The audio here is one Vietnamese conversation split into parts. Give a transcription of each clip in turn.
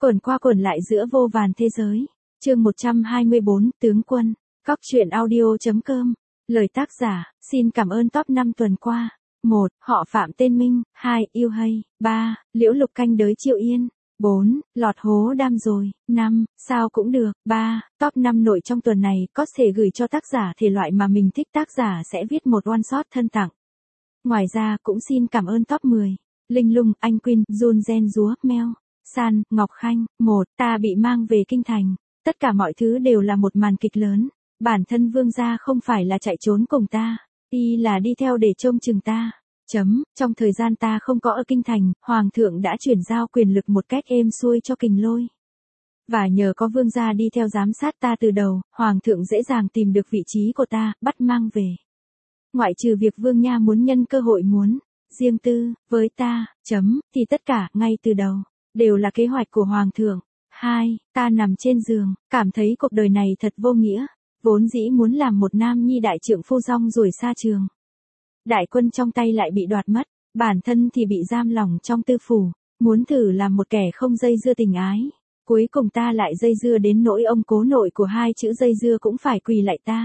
quẩn qua quẩn lại giữa vô vàn thế giới. Chương 124, tướng quân. Cóc truyện audio.com. Lời tác giả, xin cảm ơn top 5 tuần qua. 1. Họ Phạm tên Minh. 2. Yêu hay. 3. Liễu Lục canh đới Triệu Yên. 4. Lọt hố đam rồi. 5. Sao cũng được. 3. Top 5 nội trong tuần này có thể gửi cho tác giả thể loại mà mình thích, tác giả sẽ viết một one shot thân tặng. Ngoài ra cũng xin cảm ơn top 10. Linh Lung, Anh Quyên, Jun Gen Dúa, Meo, San, Ngọc Khanh. 1. Ta bị mang về kinh thành. Tất cả mọi thứ đều là một màn kịch lớn. Bản thân vương gia không phải là chạy trốn cùng ta, y là đi theo để trông chừng ta. Trong thời gian ta không có ở kinh thành, hoàng thượng đã chuyển giao quyền lực một cách êm xuôi cho Kình Lôi. Và nhờ có vương gia đi theo giám sát ta từ đầu, hoàng thượng dễ dàng tìm được vị trí của ta, bắt mang về. Ngoại trừ việc vương nha muốn nhân cơ hội muốn riêng tư với ta, thì tất cả ngay từ đầu đều là kế hoạch của hoàng thượng. 2. Ta nằm trên giường, cảm thấy cuộc đời này thật vô nghĩa. Vốn dĩ muốn làm một nam nhi đại trượng phu rong ruổi xa trường. Đại quân trong tay lại bị đoạt mất, bản thân thì bị giam lỏng trong tư phủ, muốn thử làm một kẻ không dây dưa tình ái. Cuối cùng ta lại dây dưa đến nỗi ông cố nội của hai chữ dây dưa cũng phải quỳ lại ta.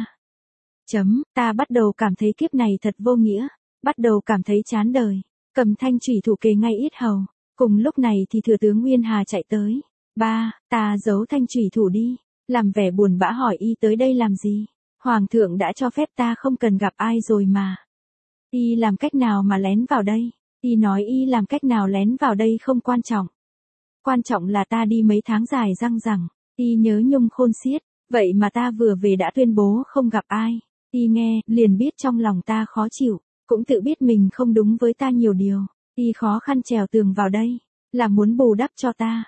Ta bắt đầu cảm thấy kiếp này thật vô nghĩa, bắt đầu cảm thấy chán đời, cầm thanh chủy thủ kề ngay yết hầu. Cùng lúc này thì thừa tướng Nguyên Hà chạy tới. 3. Ta giấu thanh chủy thủ đi, làm vẻ buồn bã hỏi y tới đây làm gì. Hoàng thượng đã cho phép ta không cần gặp ai rồi mà. Y làm cách nào mà lén vào đây? Y nói y làm cách nào lén vào đây không quan trọng. Quan trọng là ta đi mấy tháng dài răng rằng, y nhớ nhung khôn xiết, vậy mà ta vừa về đã tuyên bố không gặp ai. Y nghe, liền biết trong lòng ta khó chịu, cũng tự biết mình không đúng với ta nhiều điều. Y khó khăn trèo tường vào đây, là muốn bù đắp cho ta.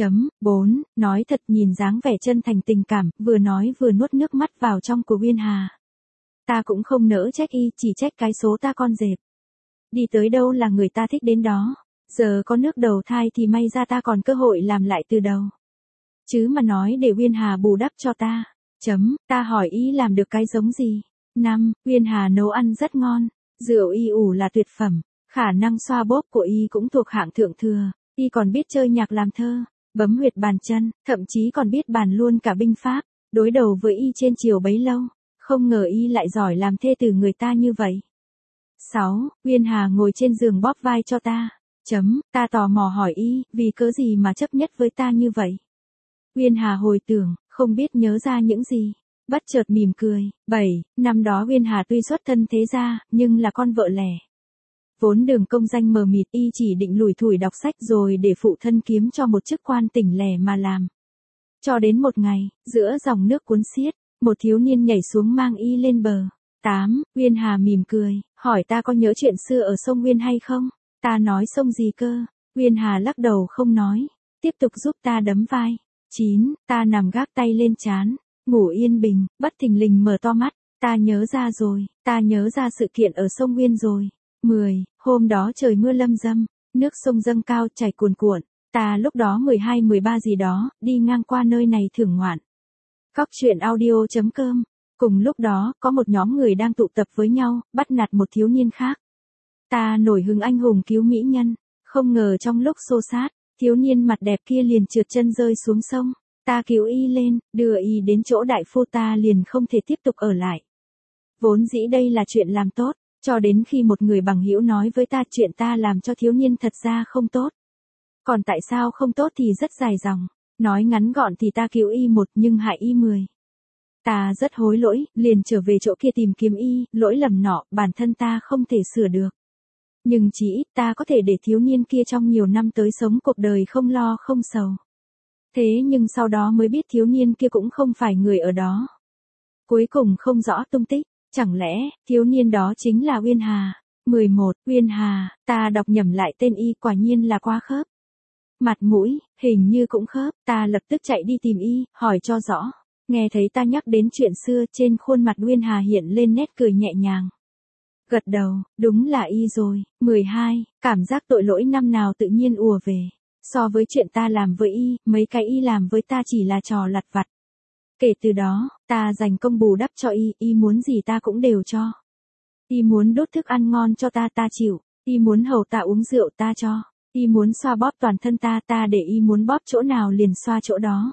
4. Nói thật, nhìn dáng vẻ chân thành tình cảm, vừa nói vừa nuốt nước mắt vào trong của Uyên Hà. Ta cũng không nỡ trách y, chỉ trách cái số ta con dẹp. Đi tới đâu là người ta thích đến đó. Giờ có nước đầu thai thì may ra ta còn cơ hội làm lại từ đầu. Chứ mà nói để Uyên Hà bù đắp cho ta. Ta hỏi y làm được cái giống gì. 5. Uyên Hà nấu ăn rất ngon. Rượu y ủ là tuyệt phẩm. Khả năng xoa bóp của y cũng thuộc hạng thượng thừa. Y còn biết chơi nhạc làm thơ, bấm huyệt bàn chân, thậm chí còn biết bàn luôn cả binh pháp. Đối đầu với y trên triều bấy lâu, không ngờ y lại giỏi làm thê tử người ta như vậy. 6. Uyên Hà ngồi trên giường bóp vai cho ta. Ta tò mò hỏi y, vì cớ gì mà chấp nhất với ta như vậy. Uyên Hà hồi tưởng, không biết nhớ ra những gì, bất chợt mỉm cười. 7. Năm đó Uyên Hà tuy xuất thân thế gia, nhưng là con vợ lẻ. Vốn đường công danh mờ mịt, y chỉ định lủi thủi đọc sách rồi để phụ thân kiếm cho một chức quan tỉnh lẻ mà làm. Cho đến một ngày, giữa dòng nước cuốn xiết, một thiếu niên nhảy xuống mang y lên bờ. 8. Uyên Hà mỉm cười, hỏi ta có nhớ chuyện xưa ở sông Nguyên hay không? Ta nói sông gì cơ? Uyên Hà lắc đầu không nói, tiếp tục giúp ta đấm vai. 9. Ta nằm gác tay lên trán, ngủ yên bình, bất thình lình mở to mắt. Ta nhớ ra rồi, ta nhớ ra sự kiện ở sông Nguyên rồi. 10. Hôm đó trời mưa lâm dâm, nước sông dâng cao chảy cuồn cuộn. Ta lúc đó 12-13 gì đó, đi ngang qua nơi này thưởng ngoạn. Cóc truyện audio.com. Cùng lúc đó, có một nhóm người đang tụ tập với nhau, bắt nạt một thiếu niên khác. Ta nổi hứng anh hùng cứu mỹ nhân, không ngờ trong lúc xô xát, thiếu niên mặt đẹp kia liền trượt chân rơi xuống sông. Ta cứu y lên, đưa y đến chỗ đại phu, ta liền không thể tiếp tục ở lại. Vốn dĩ đây là chuyện làm tốt, cho đến khi một người bằng hữu nói với ta chuyện ta làm cho thiếu niên thật ra không tốt. Còn tại sao không tốt thì rất dài dòng, nói ngắn gọn thì ta cứu y 1 nhưng hại y 10. Ta rất hối lỗi, liền trở về chỗ kia tìm kiếm y, lỗi lầm nọ, bản thân ta không thể sửa được. Nhưng chỉ ít ta có thể để thiếu niên kia trong nhiều năm tới sống cuộc đời không lo không sầu. Thế nhưng sau đó mới biết thiếu niên kia cũng không phải người ở đó. Cuối cùng không rõ tung tích, chẳng lẽ thiếu niên đó chính là Uyên Hà. 11. Uyên Hà, ta đọc nhầm lại tên y, quả nhiên là quá khớp. Mặt mũi, hình như cũng khớp, ta lập tức chạy đi tìm y, hỏi cho rõ. Nghe thấy ta nhắc đến chuyện xưa, trên khuôn mặt Uyên Hà hiện lên nét cười nhẹ nhàng. Gật đầu, đúng là y rồi. 12. Cảm giác tội lỗi năm nào tự nhiên ùa về. So với chuyện ta làm với y, mấy cái y làm với ta chỉ là trò lặt vặt. Kể từ đó, ta dành công bù đắp cho y muốn gì ta cũng đều cho. Y muốn đốt thức ăn ngon cho ta, ta chịu. Y muốn hầu ta uống rượu, ta cho. Y muốn xoa bóp toàn thân ta, ta để y muốn bóp chỗ nào liền xoa chỗ đó.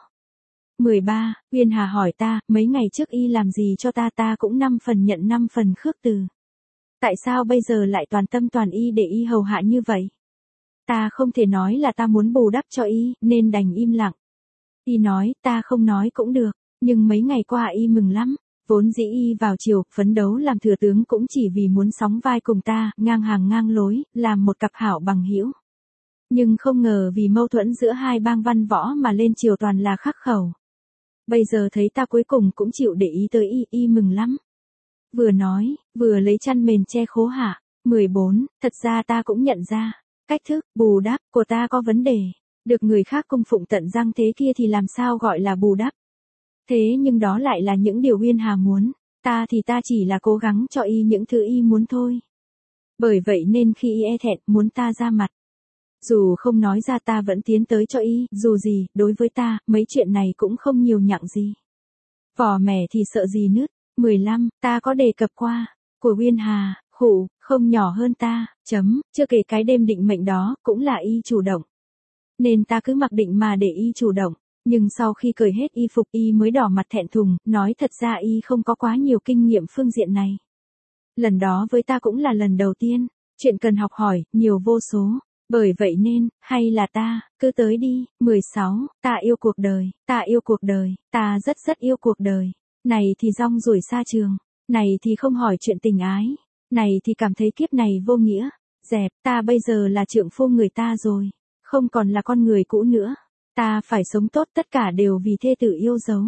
13. Uyên Hà hỏi ta, mấy ngày trước y làm gì cho ta, ta cũng 5 phần nhận 5 phần khước từ. Tại sao bây giờ lại toàn tâm toàn y để y hầu hạ như vậy? Ta không thể nói là ta muốn bù đắp cho y, nên đành im lặng. Y nói, ta không nói cũng được, nhưng mấy ngày qua y mừng lắm. Vốn dĩ y vào chiều, phấn đấu làm thừa tướng cũng chỉ vì muốn sóng vai cùng ta, ngang hàng ngang lối, làm một cặp hảo bằng hữu. Nhưng không ngờ vì mâu thuẫn giữa hai bang văn võ mà lên triều toàn là khắc khẩu. Bây giờ thấy ta cuối cùng cũng chịu để ý tới y mừng lắm. Vừa nói, vừa lấy chăn mền che khố hạ. 14. Thật ra ta cũng nhận ra, cách thức, bù đắp, của ta có vấn đề. Được người khác cung phụng tận răng thế kia thì làm sao gọi là bù đắp. Thế nhưng đó lại là những điều Uyên Hà muốn, ta thì ta chỉ là cố gắng cho y những thứ y muốn thôi. Bởi vậy nên khi y e thẹn muốn ta ra mặt, dù không nói ra ta vẫn tiến tới cho y, dù gì, đối với ta, mấy chuyện này cũng không nhiều nhặng gì. Vỏ mẻ thì sợ gì nứt. 15. Ta có đề cập qua, của Uyên Hà, khụ, không nhỏ hơn ta, chưa kể cái đêm định mệnh đó, cũng là y chủ động. Nên ta cứ mặc định mà để y chủ động. Nhưng sau khi cởi hết y phục y mới đỏ mặt thẹn thùng, nói thật ra y không có quá nhiều kinh nghiệm phương diện này. Lần đó với ta cũng là lần đầu tiên, chuyện cần học hỏi, nhiều vô số. Bởi vậy nên, hay là ta, cứ tới đi. 16. Ta yêu cuộc đời, ta yêu cuộc đời, ta rất rất yêu cuộc đời. Này thì rong ruổi xa trường, này thì không hỏi chuyện tình ái, này thì cảm thấy kiếp này vô nghĩa. Dẹp, ta bây giờ là trượng phu người ta rồi, không còn là con người cũ nữa. Ta phải sống tốt, tất cả đều vì thê tử yêu dấu.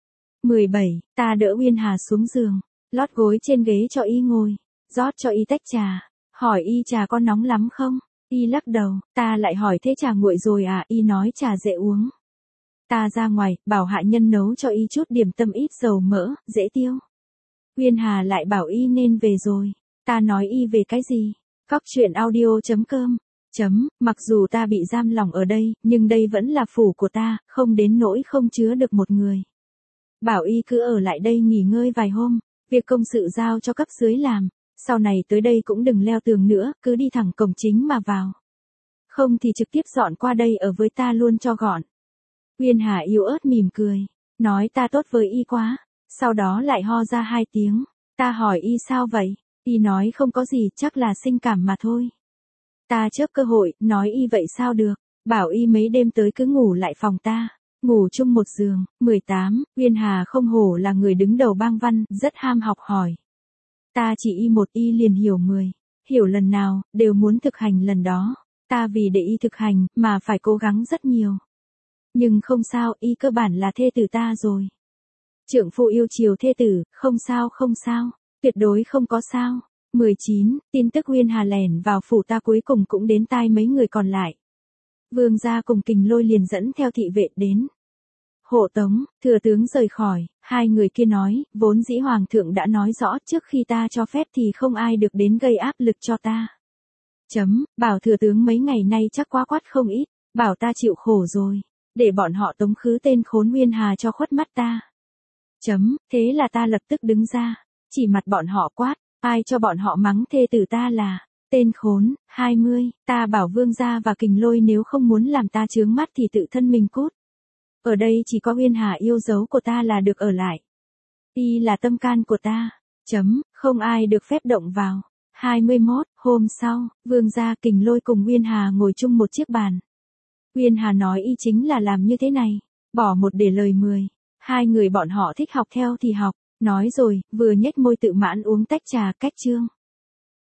17. Ta đỡ Uyên Hà xuống giường, lót gối trên ghế cho y ngồi, rót cho y tách trà, hỏi y trà có nóng lắm không? Y lắc đầu, ta lại hỏi thế trà nguội rồi à? Y nói trà dễ uống. Ta ra ngoài, bảo hạ nhân nấu cho y chút điểm tâm ít dầu mỡ, dễ tiêu. Uyên Hà lại bảo y nên về rồi. Ta nói y về cái gì? Cóc truyện audio.com. Mặc dù ta bị giam lỏng ở đây, nhưng đây vẫn là phủ của ta, không đến nỗi không chứa được một người. Bảo y cứ ở lại đây nghỉ ngơi vài hôm, việc công sự giao cho cấp dưới làm, sau này tới đây cũng đừng leo tường nữa, cứ đi thẳng cổng chính mà vào. Không thì trực tiếp dọn qua đây ở với ta luôn cho gọn. Uyên Hà yếu ớt mỉm cười, nói ta tốt với y quá, sau đó lại ho ra 2 tiếng. Ta hỏi y sao vậy? Y nói không có gì, chắc là sinh cảm mà thôi. Ta chớp cơ hội, nói y vậy sao được, bảo y mấy đêm tới cứ ngủ lại phòng ta, ngủ chung một giường. 18. Uyên Hà không hổ là người đứng đầu bang văn, rất ham học hỏi. Ta chỉ y một y liền hiểu 10, hiểu lần nào, đều muốn thực hành lần đó. Ta vì để y thực hành, mà phải cố gắng rất nhiều. Nhưng không sao, y cơ bản là thê tử ta rồi. Trượng phu yêu chiều thê tử, không sao, tuyệt đối không có sao. 19. Tin tức Uyên Hà lẻn vào phủ ta cuối cùng cũng đến tai mấy người còn lại. Vương gia cùng Kình Lôi liền dẫn theo thị vệ đến hộ tống. Thừa tướng rời khỏi, hai người kia nói, vốn dĩ hoàng thượng đã nói rõ trước khi ta cho phép thì không ai được đến gây áp lực cho ta. Bảo thừa tướng mấy ngày nay chắc quá quát không ít, bảo ta chịu khổ rồi, để bọn họ tống khứ tên khốn Uyên Hà cho khuất mắt ta. Thế là ta lập tức đứng ra, chỉ mặt bọn họ quát, ai cho bọn họ mắng thê tử ta là tên khốn. 20. Ta bảo Vương gia và Kình Lôi nếu không muốn làm ta chướng mắt thì tự thân mình cút. Ở đây chỉ có Uyên Hà yêu dấu của ta là được ở lại. Y là tâm can của ta. Không ai được phép động vào. 21. Hôm sau, Vương gia Kình Lôi cùng Uyên Hà ngồi chung một chiếc bàn. Uyên Hà nói y chính là làm như thế này, bỏ một để lời 10. Hai người bọn họ thích học theo thì học, nói rồi, vừa nhếch môi tự mãn uống tách trà cách chương.